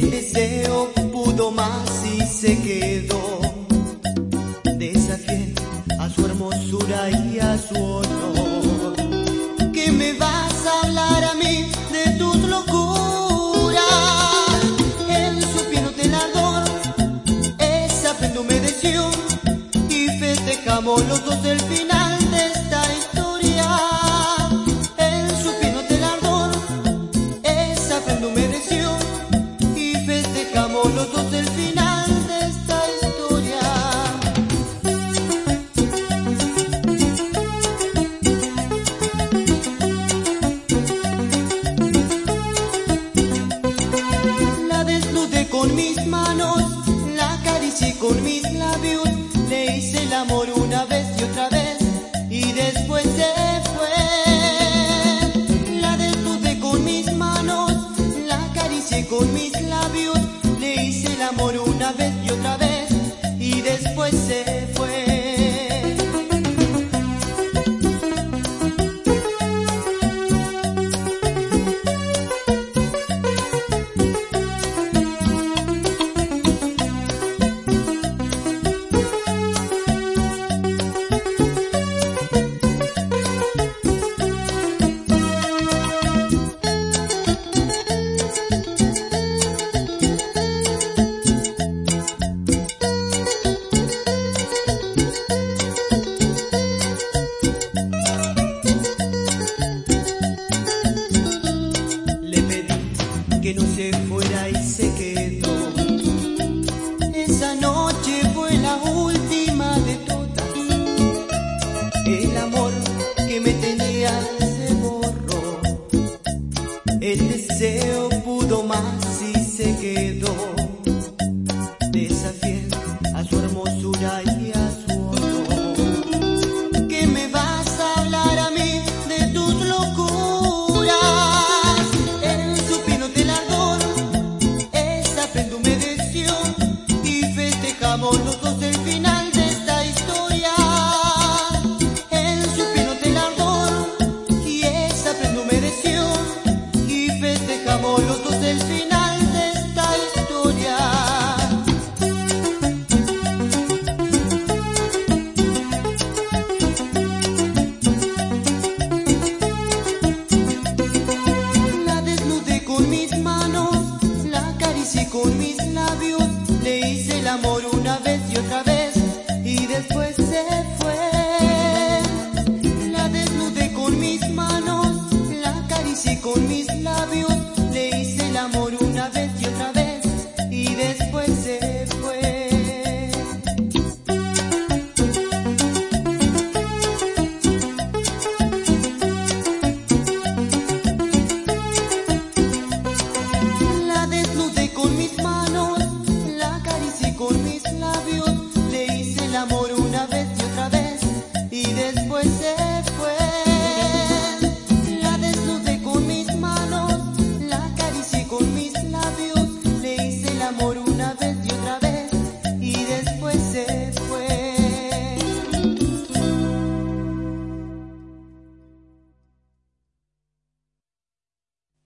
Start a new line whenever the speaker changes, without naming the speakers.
El deseo pudo más y se quedó. Desafié a su hermosura y a su honor. ¿Qué me vas a hablar a mí de tus locuras? En su pie no te ardor, esa frente humedeció y festejamos los dos el final de esta historia. En su pie no te ardor, esa frente humedeció y festejamos los dos el final de esta historia. La desnudé con mis manos, la acaricié con mis labios, le hice el amor una vez y otra vez y después se fue. La desnudé con mis manos, la acaricié con mis labios, le hice el amor una vez y otra vez y después se fue. Que no se fuera y se quedó. Esa noche fue la última de todas. El amor que me tenía